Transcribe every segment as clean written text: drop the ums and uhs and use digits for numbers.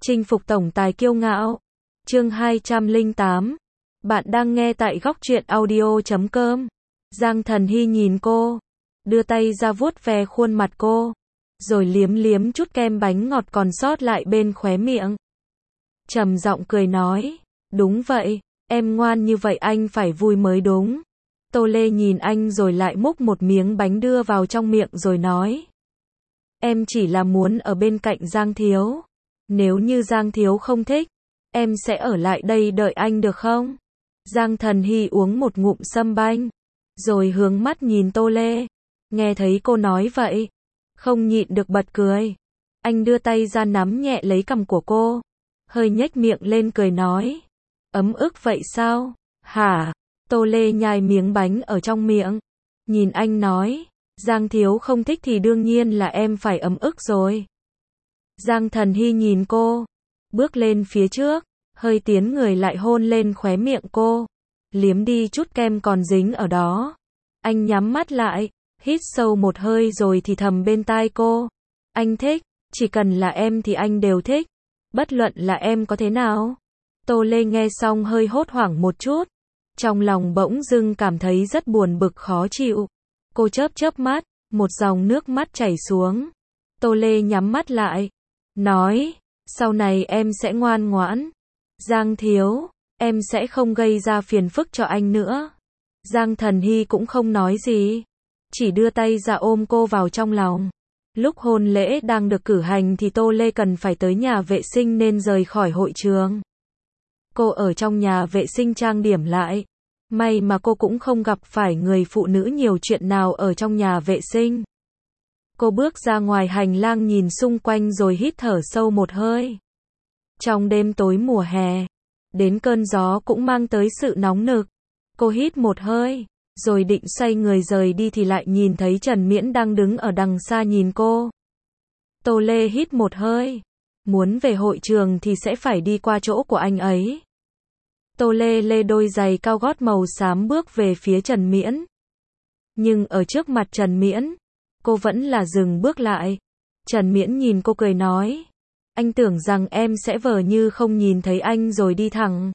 Chinh phục tổng tài kiêu ngạo. Chương 208. Bạn đang nghe tại góc truyện audio.com. Giang Thần Hy nhìn cô, đưa tay ra vuốt ve khuôn mặt cô, rồi liếm liếm chút kem bánh ngọt còn sót lại bên khóe miệng. Trầm giọng cười nói, đúng vậy, em ngoan như vậy anh phải vui mới đúng. Tô Lê nhìn anh rồi lại múc một miếng bánh đưa vào trong miệng rồi nói, em chỉ là muốn ở bên cạnh Giang Thiếu. Nếu như Giang Thiếu không thích, em sẽ ở lại đây đợi anh được không? Giang Thần Hy uống một ngụm sâm banh, rồi hướng mắt nhìn Tô Lê. Nghe thấy cô nói vậy, không nhịn được bật cười. Anh đưa tay ra nắm nhẹ lấy cằm của cô, hơi nhếch miệng lên cười nói, ấm ức vậy sao? Hả? Tô Lê nhai miếng bánh ở trong miệng, nhìn anh nói, Giang Thiếu không thích thì đương nhiên là em phải ấm ức rồi. Giang Thần Hy nhìn cô, bước lên phía trước, hơi tiến người lại hôn lên khóe miệng cô, liếm đi chút kem còn dính ở đó. Anh nhắm mắt lại, hít sâu một hơi rồi thì thầm bên tai cô, anh thích, chỉ cần là em thì anh đều thích, bất luận là em có thế nào. Tô Lê nghe xong hơi hốt hoảng một chút, trong lòng bỗng dưng cảm thấy rất buồn bực khó chịu. Cô chớp chớp mắt, một dòng nước mắt chảy xuống. Tô Lê nhắm mắt lại, nói, sau này em sẽ ngoan ngoãn. Giang Thiếu, em sẽ không gây ra phiền phức cho anh nữa. Giang Thần Hy cũng không nói gì, chỉ đưa tay ra ôm cô vào trong lòng. Lúc hôn lễ đang được cử hành thì Tô Lê cần phải tới nhà vệ sinh nên rời khỏi hội trường. Cô ở trong nhà vệ sinh trang điểm lại. May mà cô cũng không gặp phải người phụ nữ nhiều chuyện nào ở trong nhà vệ sinh. Cô bước ra ngoài hành lang nhìn xung quanh rồi hít thở sâu một hơi. Trong đêm tối mùa hè, đến cơn gió cũng mang tới sự nóng nực. Cô hít một hơi, rồi định xoay người rời đi thì lại nhìn thấy Trần Miễn đang đứng ở đằng xa nhìn cô. Tô Lê hít một hơi, muốn về hội trường thì sẽ phải đi qua chỗ của anh ấy. Tô Lê lê đôi giày cao gót màu xám bước về phía Trần Miễn. Nhưng ở trước mặt Trần Miễn, cô vẫn là dừng bước lại. Trần Miễn nhìn cô cười nói, anh tưởng rằng em sẽ vờ như không nhìn thấy anh rồi đi thẳng.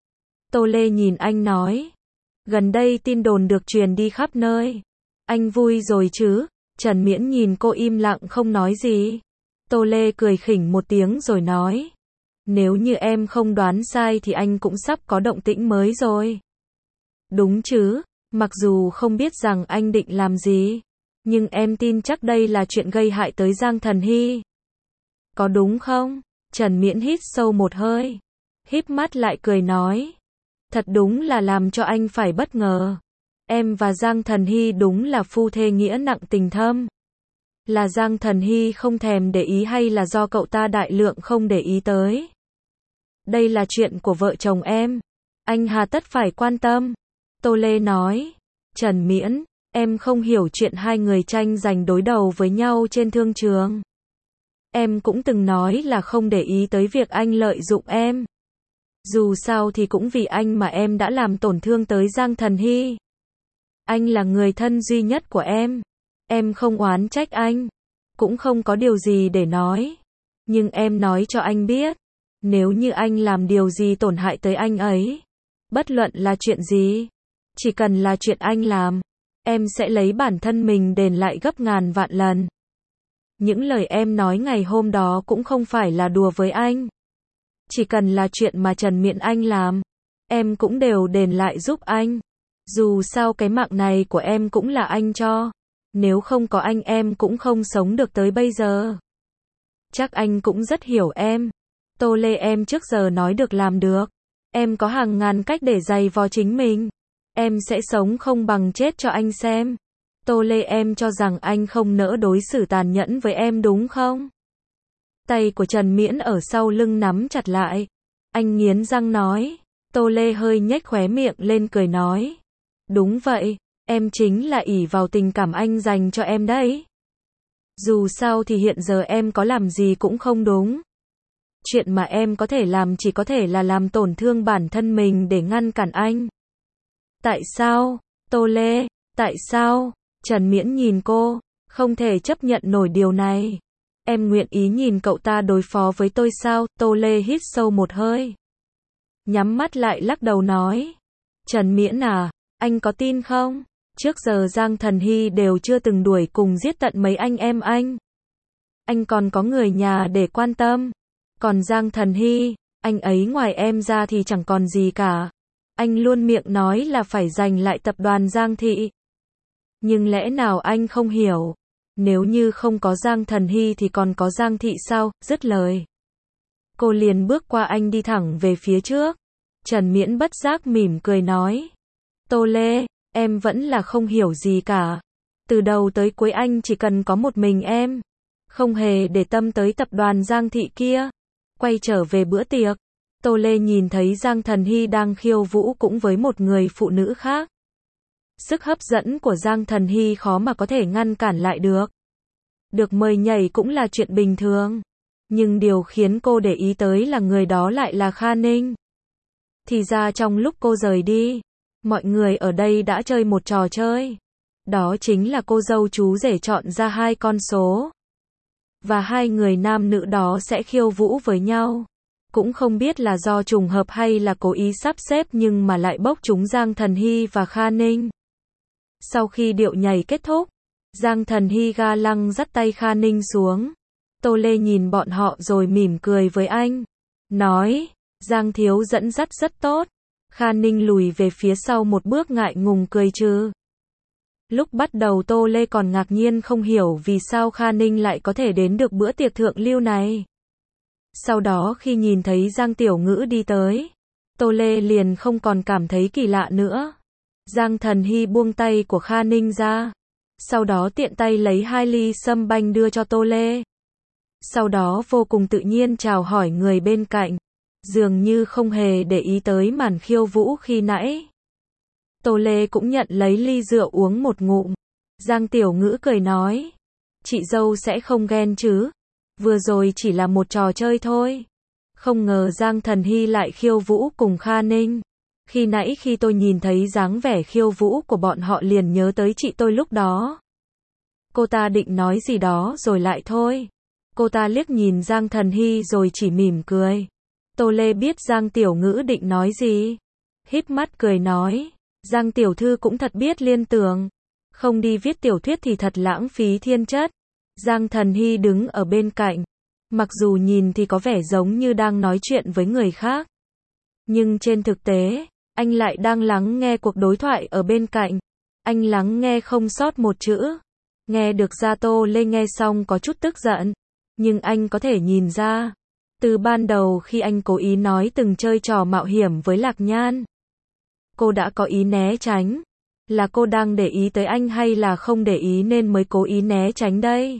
Tô Lê nhìn anh nói, gần đây tin đồn được truyền đi khắp nơi. Anh vui rồi chứ? Trần Miễn nhìn cô im lặng không nói gì. Tô Lê cười khỉnh một tiếng rồi nói, nếu như em không đoán sai thì anh cũng sắp có động tĩnh mới rồi. Đúng chứ, mặc dù không biết rằng anh định làm gì, nhưng em tin chắc đây là chuyện gây hại tới Giang Thần Hy. Có đúng không? Trần Miễn hít sâu một hơi, híp mắt lại cười nói, thật đúng là làm cho anh phải bất ngờ. Em và Giang Thần Hy đúng là phu thê nghĩa nặng tình thâm. Là Giang Thần Hy không thèm để ý hay là do cậu ta đại lượng không để ý tới? Đây là chuyện của vợ chồng em, anh hà tất phải quan tâm. Tô Lê nói, Trần Miễn, em không hiểu chuyện hai người tranh giành đối đầu với nhau trên thương trường. Em cũng từng nói là không để ý tới việc anh lợi dụng em. Dù sao thì cũng vì anh mà em đã làm tổn thương tới Giang Thần Hy. Anh là người thân duy nhất của em không oán trách anh, cũng không có điều gì để nói. Nhưng em nói cho anh biết, nếu như anh làm điều gì tổn hại tới anh ấy, bất luận là chuyện gì, chỉ cần là chuyện anh làm, em sẽ lấy bản thân mình đền lại gấp ngàn vạn lần. Những lời em nói ngày hôm đó cũng không phải là đùa với anh. Chỉ cần là chuyện mà Trần Miễn anh làm, em cũng đều đền lại giúp anh. Dù sao cái mạng này của em cũng là anh cho. Nếu không có anh em cũng không sống được tới bây giờ. Chắc anh cũng rất hiểu em. Tô Lê, em trước giờ nói được làm được. Em có hàng ngàn cách để giày vò chính mình. Em sẽ sống không bằng chết cho anh xem. Tô Lê, em cho rằng anh không nỡ đối xử tàn nhẫn với em đúng không? Tay của Trần Miễn ở sau lưng nắm chặt lại. Anh nghiến răng nói. Tô Lê hơi nhếch khóe miệng lên cười nói, đúng vậy, em chính là ỷ vào tình cảm anh dành cho em đấy. Dù sao thì hiện giờ em có làm gì cũng không đúng. Chuyện mà em có thể làm chỉ có thể là làm tổn thương bản thân mình để ngăn cản anh. Tại sao? Tô Lê, tại sao? Trần Miễn nhìn cô, không thể chấp nhận nổi điều này. Em nguyện ý nhìn cậu ta đối phó với tôi sao? Tô Lê hít sâu một hơi. Nhắm mắt lại lắc đầu nói. Trần Miễn à, anh có tin không? Trước giờ Giang Thần Hy đều chưa từng đuổi cùng giết tận mấy anh em anh. Anh còn có người nhà để quan tâm. Còn Giang Thần Hy, anh ấy ngoài em ra thì chẳng còn gì cả. Anh luôn miệng nói là phải giành lại tập đoàn Giang Thị. Nhưng lẽ nào anh không hiểu? Nếu như không có Giang Thần Hy thì còn có Giang Thị sao? Dứt lời, cô liền bước qua anh đi thẳng về phía trước. Trần Miễn bất giác mỉm cười nói. Tô Lê, em vẫn là không hiểu gì cả. Từ đầu tới cuối anh chỉ cần có một mình em. Không hề để tâm tới tập đoàn Giang Thị kia. Quay trở về bữa tiệc, Tô Lê nhìn thấy Giang Thần Hy đang khiêu vũ cũng với một người phụ nữ khác. Sức hấp dẫn của Giang Thần Hy khó mà có thể ngăn cản lại được. Được mời nhảy cũng là chuyện bình thường. Nhưng điều khiến cô để ý tới là người đó lại là Kha Ninh. Thì ra trong lúc cô rời đi, mọi người ở đây đã chơi một trò chơi. Đó chính là cô dâu chú rể chọn ra 2 con số. Và 2 người nam nữ đó sẽ khiêu vũ với nhau. Cũng không biết là do trùng hợp hay là cố ý sắp xếp nhưng mà lại bốc trúng Giang Thần Hy và Kha Ninh. Sau khi điệu nhảy kết thúc, Giang Thần Hy ga lăng dắt tay Kha Ninh xuống. Tô Lê nhìn bọn họ rồi mỉm cười với anh. Nói, Giang thiếu dẫn dắt rất tốt. Kha Ninh lùi về phía sau một bước ngại ngùng cười trừ. Lúc bắt đầu Tô Lê còn ngạc nhiên không hiểu vì sao Kha Ninh lại có thể đến được bữa tiệc thượng lưu này. Sau đó khi nhìn thấy Giang Tiểu Ngữ đi tới, Tô Lê liền không còn cảm thấy kỳ lạ nữa. Giang Thần Hy buông tay của Kha Ninh ra. Sau đó tiện tay lấy 2 ly sâm banh đưa cho Tô Lê. Sau đó vô cùng tự nhiên chào hỏi người bên cạnh. Dường như không hề để ý tới màn khiêu vũ khi nãy. Tô Lê cũng nhận lấy ly rượu uống một ngụm. Giang Tiểu Ngữ cười nói. Chị dâu sẽ không ghen chứ? Vừa rồi chỉ là một trò chơi thôi. Không ngờ Giang Thần Hy lại khiêu vũ cùng Kha Ninh. Khi nãy khi tôi nhìn thấy dáng vẻ khiêu vũ của bọn họ liền nhớ tới chị tôi lúc đó. Cô ta định nói gì đó rồi lại thôi. Cô ta liếc nhìn Giang Thần Hy rồi chỉ mỉm cười. Tô Lê biết Giang Tiểu Ngữ định nói gì. Híp mắt cười nói. Giang Tiểu Thư cũng thật biết liên tưởng. Không đi viết tiểu thuyết thì thật lãng phí thiên chất. Giang Thần Hy đứng ở bên cạnh. Mặc dù nhìn thì có vẻ giống như đang nói chuyện với người khác. Nhưng trên thực tế, anh lại đang lắng nghe cuộc đối thoại ở bên cạnh. Anh lắng nghe không sót một chữ. Nghe được ra Tô Lê nghe xong có chút tức giận. Nhưng anh có thể nhìn ra. Từ ban đầu khi anh cố ý nói từng chơi trò mạo hiểm với Lạc Nhan. Cô đã có ý né tránh. Là cô đang để ý tới anh hay là không để ý nên mới cố ý né tránh đây?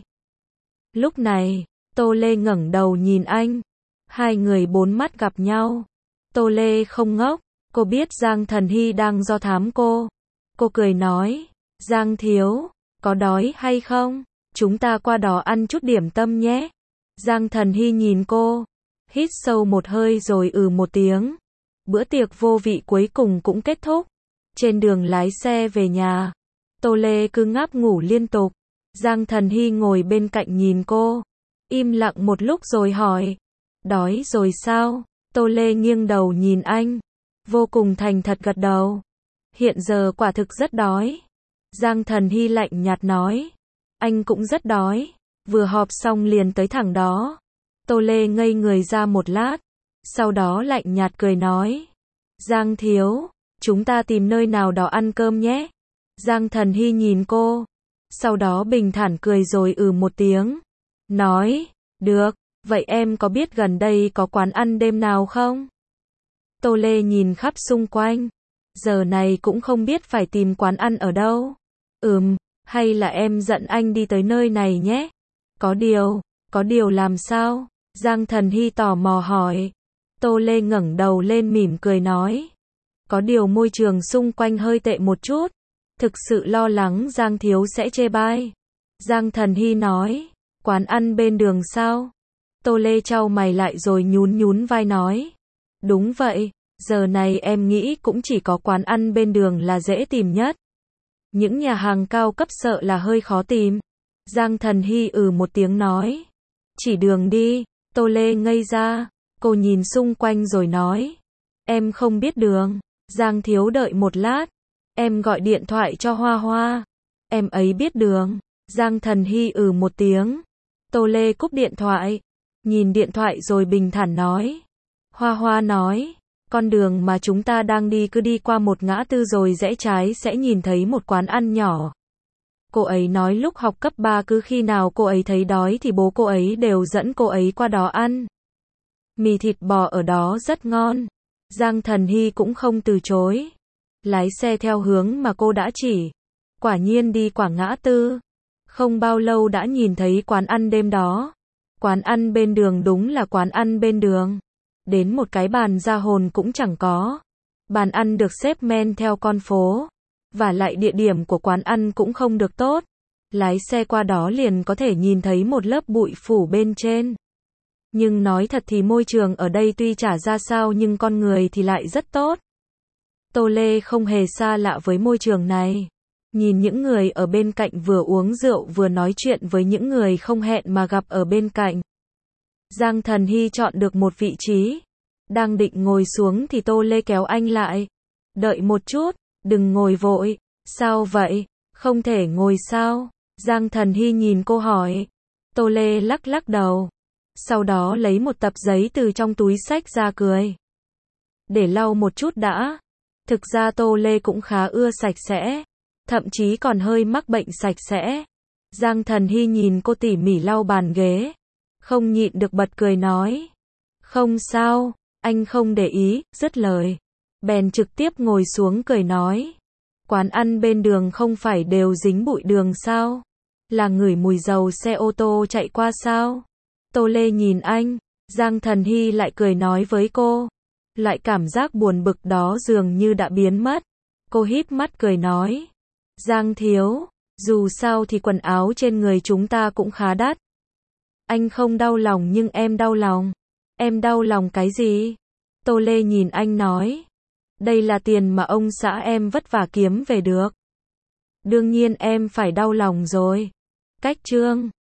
Lúc này, Tô Lê ngẩng đầu nhìn anh. 2 người 4 mắt gặp nhau. Tô Lê không ngốc. Cô biết Giang Thần Hy đang do thám cô. Cô cười nói. Giang thiếu, có đói hay không? Chúng ta qua đó ăn chút điểm tâm nhé. Giang Thần Hy nhìn cô. Hít sâu một hơi rồi một tiếng. Bữa tiệc vô vị cuối cùng cũng kết thúc. Trên đường lái xe về nhà, Tô Lê cứ ngáp ngủ liên tục. Giang Thần Hy ngồi bên cạnh nhìn cô. Im lặng một lúc rồi hỏi. Đói rồi sao? Tô Lê nghiêng đầu nhìn anh. Vô cùng thành thật gật đầu. Hiện giờ quả thực rất đói. Giang Thần Hy lạnh nhạt nói. Anh cũng rất đói. Vừa họp xong liền tới thẳng đó. Tô Lê ngây người ra một lát. Sau đó lạnh nhạt cười nói. Giang thiếu, chúng ta tìm nơi nào đó ăn cơm nhé. Giang Thần Hy nhìn cô. Sau đó bình thản cười rồi một tiếng. Nói, được, vậy em có biết gần đây có quán ăn đêm nào không? Tô Lê nhìn khắp xung quanh. Giờ này cũng không biết phải tìm quán ăn ở đâu. Hay là em dẫn anh đi tới nơi này nhé? Có điều làm sao? Giang Thần Hy tò mò hỏi. Tô Lê ngẩng đầu lên mỉm cười nói. Có điều môi trường xung quanh hơi tệ một chút. Thực sự lo lắng Giang thiếu sẽ chê bai. Giang Thần Hy nói. Quán ăn bên đường sao? Tô Lê chau mày lại rồi nhún vai nói. Đúng vậy, giờ này em nghĩ cũng chỉ có quán ăn bên đường là dễ tìm nhất. Những nhà hàng cao cấp sợ là hơi khó tìm. Giang Thần Hy một tiếng nói. Chỉ đường đi. Tô Lê ngây ra. Cô nhìn xung quanh rồi nói. Em không biết đường. Giang Thiếu đợi một lát. Em gọi điện thoại cho Hoa Hoa. Em ấy biết đường. Giang Thần Hy một tiếng. Tô Lê cúp điện thoại. Nhìn điện thoại rồi bình thản nói. Hoa Hoa nói. Con đường mà chúng ta đang đi cứ đi qua một ngã tư rồi rẽ trái sẽ nhìn thấy một quán ăn nhỏ. Cô ấy nói lúc học cấp 3 cứ khi nào cô ấy thấy đói thì bố cô ấy đều dẫn cô ấy qua đó ăn. Mì thịt bò ở đó rất ngon. Giang Thần Hy cũng không từ chối. Lái xe theo hướng mà cô đã chỉ. Quả nhiên đi qua ngã tư. Không bao lâu đã nhìn thấy quán ăn đêm đó. Quán ăn bên đường đúng là quán ăn bên đường. Đến một cái bàn ra hồn cũng chẳng có. Bàn ăn được xếp men theo con phố. Và lại địa điểm của quán ăn cũng không được tốt. Lái xe qua đó liền có thể nhìn thấy một lớp bụi phủ bên trên. Nhưng nói thật thì môi trường ở đây tuy chả ra sao nhưng con người thì lại rất tốt. Tô Lê không hề xa lạ với môi trường này. Nhìn những người ở bên cạnh vừa uống rượu vừa nói chuyện với những người không hẹn mà gặp ở bên cạnh. Giang Thần Hy chọn được một vị trí. Đang định ngồi xuống thì Tô Lê kéo anh lại. Đợi một chút, đừng ngồi vội. Sao vậy? Không thể ngồi sao? Giang Thần Hy nhìn cô hỏi. Tô Lê lắc lắc đầu. Sau đó lấy một tập giấy từ trong túi xách ra cười. Để lau một chút đã. Thực ra Tô Lê cũng khá ưa sạch sẽ. Thậm chí còn hơi mắc bệnh sạch sẽ. Giang Thần Hy nhìn cô tỉ mỉ lau bàn ghế. Không nhịn được bật cười nói. Không sao, anh không để ý, dứt lời. Bèn trực tiếp ngồi xuống cười nói. Quán ăn bên đường không phải đều dính bụi đường sao? Là ngửi mùi dầu xe ô tô chạy qua sao? Tô Lê nhìn anh. Giang Thần Hy lại cười nói với cô. Loại cảm giác buồn bực đó dường như đã biến mất. Cô híp mắt cười nói. Giang Thiếu, dù sao thì quần áo trên người chúng ta cũng khá đắt. Anh không đau lòng nhưng em đau lòng. Em đau lòng cái gì? Tô Lê nhìn anh nói. Đây là tiền mà ông xã em vất vả kiếm về được. Đương nhiên em phải đau lòng rồi. Cách chương